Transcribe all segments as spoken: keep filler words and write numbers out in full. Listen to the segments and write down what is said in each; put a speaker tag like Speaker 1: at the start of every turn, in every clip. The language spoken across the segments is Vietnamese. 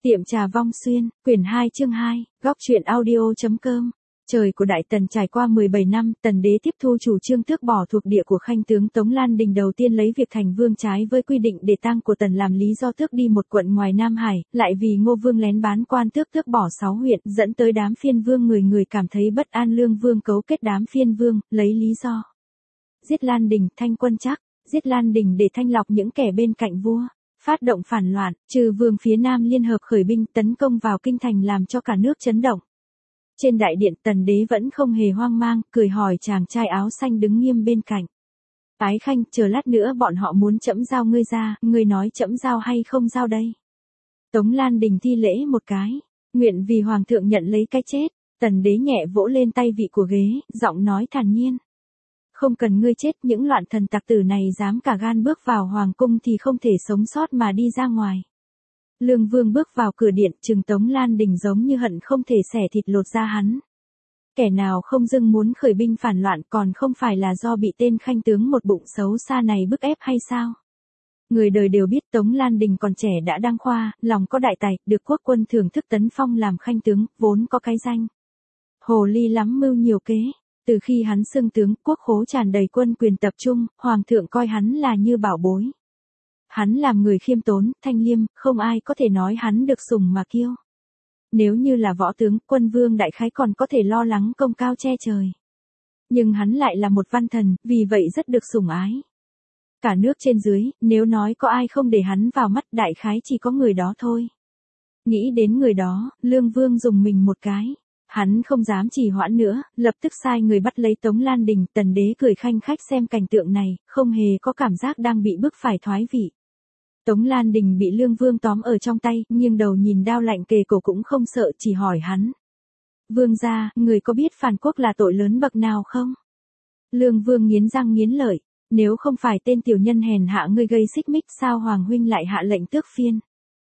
Speaker 1: Tiệm trà Vong Xuyên, quyển hai chương hai, góc truyện audio.com. Trời của Đại Tần trải qua mười bảy năm, Tần đế tiếp thu chủ trương tước bỏ thuộc địa của khanh tướng Tống Lan Đình, đầu tiên lấy việc thành vương trái với quy định để tang của Tần làm lý do tước đi một quận ngoài Nam Hải, lại vì Ngô Vương lén bán quan tước tước bỏ sáu huyện, dẫn tới đám phiên vương người người cảm thấy bất an. Lương Vương cấu kết đám phiên vương, lấy lý do giết Lan Đình, thanh quân chắc, giết Lan Đình để thanh lọc những kẻ bên cạnh vua. Phát động phản loạn, trừ vương phía Nam liên hợp khởi binh tấn công vào kinh thành làm cho cả nước chấn động. Trên đại điện, Tần đế vẫn không hề hoang mang, cười hỏi chàng trai áo xanh đứng nghiêm bên cạnh. Ái Khanh, chờ lát nữa bọn họ muốn trẫm giao ngươi ra, ngươi nói trẫm giao hay không giao đây? Tống Lan Đình thi lễ một cái, nguyện vì hoàng thượng nhận lấy cái chết. Tần đế nhẹ vỗ lên tay vị của ghế, giọng nói thản nhiên. Không cần ngươi chết, những loạn thần tặc tử này dám cả gan bước vào hoàng cung thì không thể sống sót mà đi ra ngoài. Lương Vương bước vào cửa điện, trừng Tống Lan Đình giống như hận không thể xẻ thịt lột ra hắn. Kẻ nào không dưng muốn khởi binh phản loạn còn không phải là do bị tên khanh tướng một bụng xấu xa này bức ép hay sao? Người đời đều biết Tống Lan Đình còn trẻ đã đăng khoa, lòng có đại tài, được quốc quân thưởng thức tấn phong làm khanh tướng, vốn có cái danh hồ ly lắm mưu nhiều kế. Từ khi hắn xưng tướng, quốc khố tràn đầy quân quyền tập trung, hoàng thượng coi hắn là như bảo bối. Hắn làm người khiêm tốn, thanh liêm, không ai có thể nói hắn được sủng mà kiêu. Nếu như là võ tướng, quân vương đại khái còn có thể lo lắng công cao che trời. Nhưng hắn lại là một văn thần, vì vậy rất được sủng ái. Cả nước trên dưới, nếu nói có ai không để hắn vào mắt, đại khái chỉ có người đó thôi. Nghĩ đến người đó, Lương Vương dùng mình một cái. Hắn không dám trì hoãn nữa, lập tức sai người bắt lấy Tống Lan Đình. Tần đế cười khanh khách xem cảnh tượng này, không hề có cảm giác đang bị bức phải thoái vị. Tống Lan Đình bị Lương Vương tóm ở trong tay, nghiêng đầu nhìn đao lạnh kề cổ cũng không sợ, chỉ hỏi hắn. Vương gia, người có biết phản quốc là tội lớn bậc nào không? Lương Vương nghiến răng nghiến lợi, nếu không phải tên tiểu nhân hèn hạ ngươi gây xích mích, sao Hoàng huynh lại hạ lệnh tước phiên?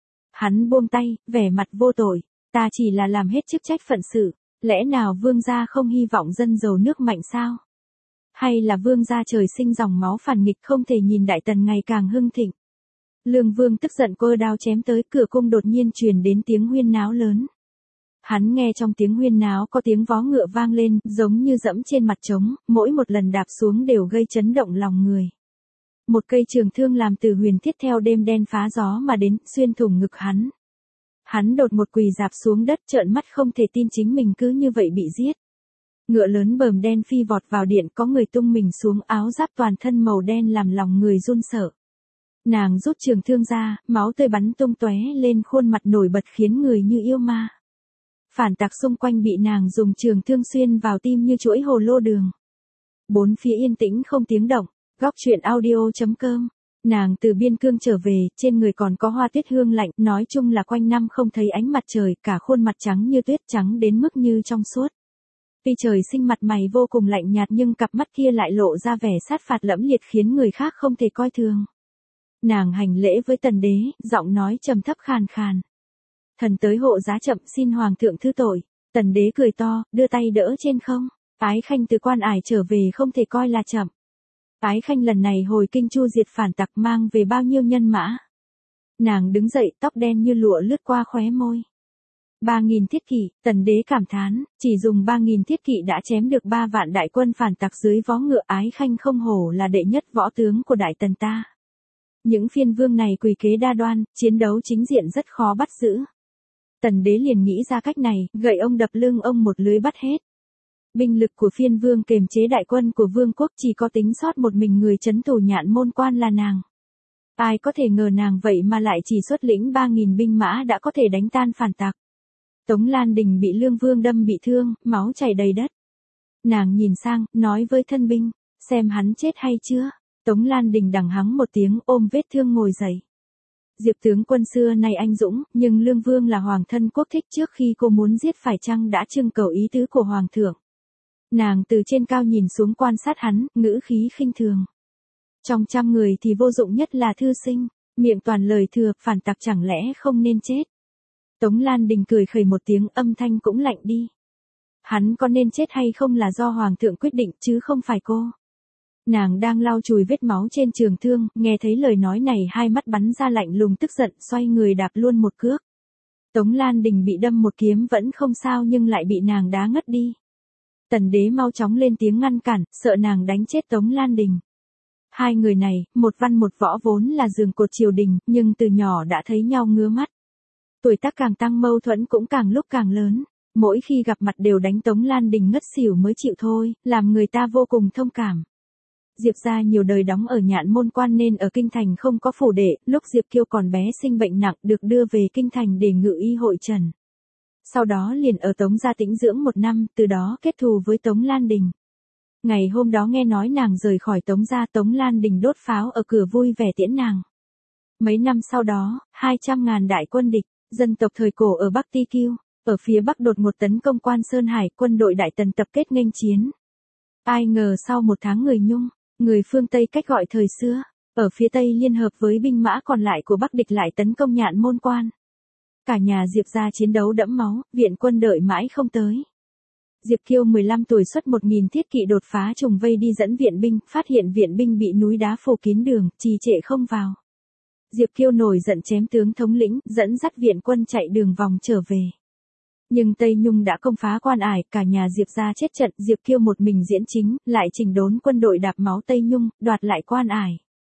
Speaker 1: Hắn buông tay, vẻ mặt vô tội, ta chỉ là làm hết chức trách phận sự. Lẽ nào vương gia không hy vọng dân giàu nước mạnh sao? Hay là vương gia trời sinh dòng máu phản nghịch không thể nhìn Đại Tần ngày càng hưng thịnh? Lương Vương tức giận cơ đao chém tới, cửa cung đột nhiên truyền đến tiếng huyên náo lớn. Hắn nghe trong tiếng huyên náo có tiếng vó ngựa vang lên, giống như dẫm trên mặt trống, mỗi một lần đạp xuống đều gây chấn động lòng người. Một cây trường thương làm từ huyền thiết theo đêm đen phá gió mà đến, xuyên thủng ngực hắn. Hắn đột một quỳ dạp xuống đất, trợn mắt không thể tin chính mình cứ như vậy bị giết. Ngựa lớn bờm đen phi vọt vào điện, có người tung mình xuống, áo giáp toàn thân màu đen làm lòng người run sợ. Nàng rút trường thương ra, máu tươi bắn tung tóe lên khuôn mặt nổi bật khiến người như yêu ma. Phản tặc xung quanh bị nàng dùng trường thương xuyên vào tim như chuỗi hồ lô đường. Bốn phía yên tĩnh không tiếng động, góc truyện audio.com. Nàng từ biên cương trở về, trên người còn có hoa tuyết hương lạnh, nói chung là quanh năm không thấy ánh mặt trời, cả khuôn mặt trắng như tuyết, trắng đến mức như trong suốt. Tuy trời sinh mặt mày vô cùng lạnh nhạt nhưng cặp mắt kia lại lộ ra vẻ sát phạt lẫm liệt khiến người khác không thể coi thường. Nàng hành lễ với Tần đế, giọng nói trầm thấp khàn khàn. Thần tới hộ giá chậm, xin hoàng thượng thứ tội. Tần đế cười to, đưa tay đỡ trên không. Ái Khanh từ quan ải trở về không thể coi là chậm. Ái Khanh lần này hồi kinh chu diệt phản tặc mang về bao nhiêu nhân mã? Nàng đứng dậy, tóc đen như lụa lướt qua khóe môi. Ba nghìn thiết kỵ, Tần đế cảm thán, chỉ dùng ba nghìn thiết kỵ đã chém được ba vạn đại quân phản tặc dưới vó ngựa. Ái Khanh không hổ là đệ nhất võ tướng của Đại Tần ta. Những phiên vương này quỳ kế đa đoan, chiến đấu chính diện rất khó bắt giữ. Tần đế liền nghĩ ra cách này, gậy ông đập lưng ông một lưới bắt hết. Binh lực của phiên vương kềm chế đại quân của vương quốc, chỉ có tính sót một mình người trấn thủ Nhạn Môn Quan là nàng. Ai có thể ngờ nàng vậy mà lại chỉ xuất lĩnh ba nghìn binh mã đã có thể đánh tan phản tặc. Tống Lan Đình bị Lương Vương đâm bị thương, máu chảy đầy đất. Nàng nhìn sang, nói với thân binh, xem hắn chết hay chưa. Tống Lan Đình đằng hắng một tiếng, ôm vết thương ngồi dậy. Diệp tướng quân xưa nay anh dũng, nhưng Lương Vương là hoàng thân quốc thích, trước khi cô muốn giết phải chăng đã trưng cầu ý tứ của hoàng thượng. Nàng từ trên cao nhìn xuống quan sát hắn, ngữ khí khinh thường. Trong trăm người thì vô dụng nhất là thư sinh, miệng toàn lời thừa, phản tặc chẳng lẽ không nên chết. Tống Lan Đình cười khẩy một tiếng, âm thanh cũng lạnh đi. Hắn có nên chết hay không là do hoàng thượng quyết định chứ không phải cô. Nàng đang lau chùi vết máu trên trường thương, nghe thấy lời nói này hai mắt bắn ra lạnh lùng tức giận, xoay người đạp luôn một cước. Tống Lan Đình bị đâm một kiếm vẫn không sao nhưng lại bị nàng đá ngất đi. Tần đế mau chóng lên tiếng ngăn cản, sợ nàng đánh chết Tống Lan Đình. Hai người này, một văn một võ vốn là giường cột triều đình, nhưng từ nhỏ đã thấy nhau ngứa mắt. Tuổi tác càng tăng mâu thuẫn cũng càng lúc càng lớn. Mỗi khi gặp mặt đều đánh Tống Lan Đình ngất xỉu mới chịu thôi, làm người ta vô cùng thông cảm. Diệp gia nhiều đời đóng ở Nhạn Môn Quan nên ở kinh thành không có phủ đệ, lúc Diệp Kiêu còn bé sinh bệnh nặng được đưa về kinh thành để ngự y hội trần. Sau đó liền ở Tống gia tĩnh dưỡng một năm, từ đó kết thù với Tống Lan Đình. Ngày hôm đó nghe nói nàng rời khỏi Tống gia, Tống Lan Đình đốt pháo ở cửa vui vẻ tiễn nàng. Mấy năm sau đó, hai trăm ngàn đại quân địch, dân tộc thời cổ ở Bắc Ti Kiêu, ở phía Bắc đột ngột tấn công Quan Sơn Hải, quân đội Đại Tần tập kết nghênh chiến. Ai ngờ sau một tháng người Nhung, người phương Tây cách gọi thời xưa, ở phía Tây liên hợp với binh mã còn lại của Bắc địch lại tấn công Nhạn Môn Quan. Cả nhà Diệp gia chiến đấu đẫm máu, viện quân đợi mãi không tới. Diệp Kiêu mười lăm tuổi xuất một nghìn thiết kỵ đột phá trùng vây đi dẫn viện binh, phát hiện viện binh bị núi đá phủ kín đường, trì trệ không vào. Diệp Kiêu nổi giận chém tướng thống lĩnh, dẫn dắt viện quân chạy đường vòng trở về. Nhưng Tây Nhung đã công phá Quan Ải, cả nhà Diệp gia chết trận, Diệp Kiêu một mình diễn chính, lại chỉnh đốn quân đội đạp máu Tây Nhung, đoạt lại Quan Ải.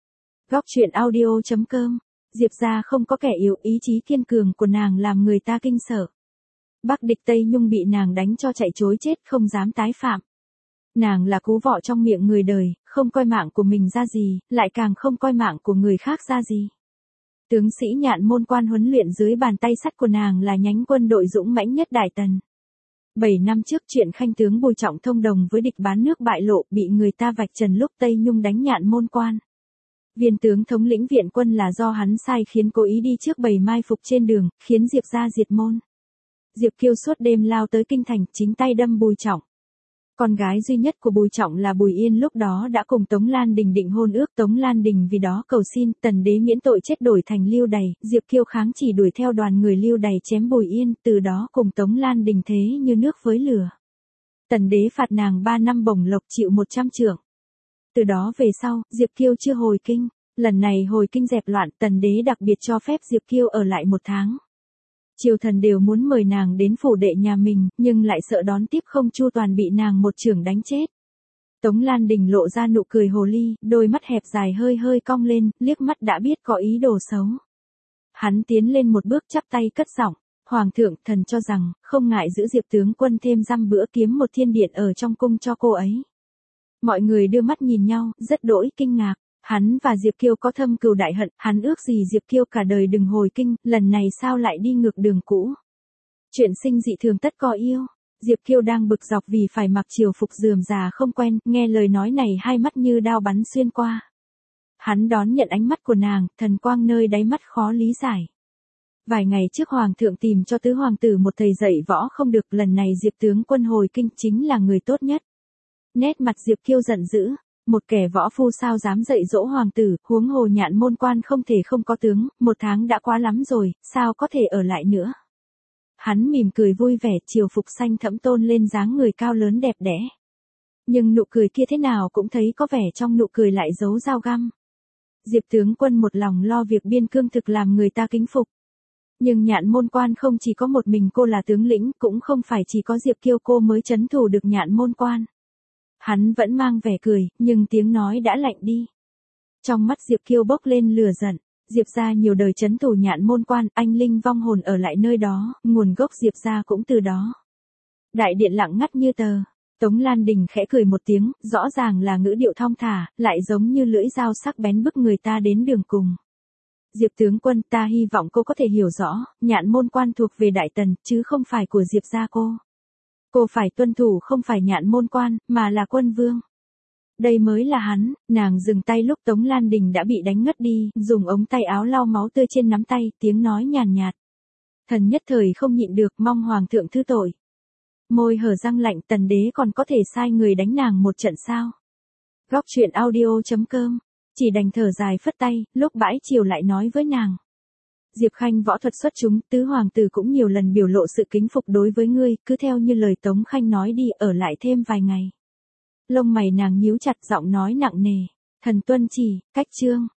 Speaker 1: Góc truyện audio chấm com. Diệp gia không có kẻ yếu, ý chí kiên cường của nàng làm người ta kinh sợ. Bắc địch Tây Nhung bị nàng đánh cho chạy trối chết, không dám tái phạm. Nàng là cú vọ trong miệng người đời, không coi mạng của mình ra gì, lại càng không coi mạng của người khác ra gì. Tướng sĩ Nhạn Môn Quan huấn luyện dưới bàn tay sắt của nàng là nhánh quân đội dũng mãnh nhất Đại Tần. Bảy năm trước chuyện khanh tướng Bùi Trọng thông đồng với địch bán nước bại lộ, bị người ta vạch trần lúc Tây Nhung đánh Nhạn Môn Quan. Viên tướng thống lĩnh viện quân là do hắn sai khiến cố ý đi trước bày mai phục trên đường, khiến Diệp gia diệt môn. Diệp Kiêu suốt đêm lao tới kinh thành, chính tay đâm Bùi Trọng. Con gái duy nhất của Bùi Trọng là Bùi Yên lúc đó đã cùng Tống Lan Đình định hôn ước, Tống Lan Đình vì đó cầu xin Tần đế miễn tội chết đổi thành Lưu Đày, Diệp Kiêu kháng chỉ đuổi theo đoàn người Lưu Đày chém Bùi Yên, từ đó cùng Tống Lan Đình thế như nước với lửa. Tần đế phạt nàng ba năm bổng lộc chịu một trăm trượng. Từ đó về sau, Diệp Kiêu chưa hồi kinh, lần này hồi kinh dẹp loạn, Tần đế đặc biệt cho phép Diệp Kiêu ở lại một tháng. Triều thần đều muốn mời nàng đến phủ đệ nhà mình, nhưng lại sợ đón tiếp không chu toàn bị nàng một chưởng đánh chết. Tống Lan Đình lộ ra nụ cười hồ ly, đôi mắt hẹp dài hơi hơi cong lên, liếc mắt đã biết có ý đồ xấu. Hắn tiến lên một bước chắp tay cất giọng, Hoàng thượng, thần cho rằng, không ngại giữ Diệp tướng quân thêm dăm bữa kiếm một thiên điện ở trong cung cho cô ấy. Mọi người đưa mắt nhìn nhau, rất đỗi kinh ngạc. Hắn và Diệp Kiêu có thâm cừu đại hận, hắn ước gì Diệp Kiêu cả đời đừng hồi kinh, lần này sao lại đi ngược đường cũ. Chuyện sinh dị thường tất có yêu. Diệp Kiêu đang bực dọc vì phải mặc triều phục rườm rà không quen, nghe lời nói này hai mắt như đao bắn xuyên qua. Hắn đón nhận ánh mắt của nàng, thần quang nơi đáy mắt khó lý giải. Vài ngày trước Hoàng thượng tìm cho tứ hoàng tử một thầy dạy võ không được, lần này Diệp tướng quân hồi kinh chính là người tốt nhất. Nét mặt Diệp Kiêu giận dữ. Một kẻ võ phu sao dám dạy dỗ hoàng tử, huống hồ Nhạn Môn Quan không thể không có tướng, một tháng đã quá lắm rồi, sao có thể ở lại nữa. Hắn mỉm cười vui vẻ, triều phục xanh thẫm tôn lên dáng người cao lớn đẹp đẽ. Nhưng nụ cười kia thế nào cũng thấy có vẻ trong nụ cười lại giấu dao găm. Diệp tướng quân một lòng lo việc biên cương thực làm người ta kính phục. Nhưng Nhạn Môn Quan không chỉ có một mình cô là tướng lĩnh, cũng không phải chỉ có Diệp Kiêu cô mới trấn thủ được Nhạn Môn Quan. Hắn vẫn mang vẻ cười, nhưng tiếng nói đã lạnh đi. Trong mắt Diệp Kiêu bốc lên lửa giận. Diệp gia nhiều đời trấn thủ Nhạn Môn Quan, anh linh vong hồn ở lại nơi đó, nguồn gốc Diệp gia cũng từ đó. Đại điện lặng ngắt như tờ. Tống Lan Đình khẽ cười một tiếng, rõ ràng là ngữ điệu thong thả, lại giống như lưỡi dao sắc bén bức người ta đến đường cùng. Diệp tướng quân, ta hy vọng cô có thể hiểu rõ, Nhạn Môn Quan thuộc về Đại Tần, chứ không phải của Diệp gia cô. Cô phải tuân thủ không phải Nhạn Môn Quan, mà là quân vương. Đây mới là hắn. Nàng dừng tay lúc Tống Lan Đình đã bị đánh ngất đi, dùng ống tay áo lau máu tươi trên nắm tay, tiếng nói nhàn nhạt. Thần nhất thời không nhịn được, mong hoàng thượng thứ tội. Môi hở răng lạnh, Tần đế còn có thể sai người đánh nàng một trận sao? Góc truyện audio chấm com. Chỉ đành thở dài phất tay, lúc bãi chiều lại nói với nàng. Diệp Khanh võ thuật xuất chúng, tứ hoàng tử cũng nhiều lần biểu lộ sự kính phục đối với ngươi, cứ theo như lời Tống Khanh nói đi, ở lại thêm vài ngày. Lông mày nàng nhíu chặt, giọng nói nặng nề. Thần tuân chỉ, cách chương.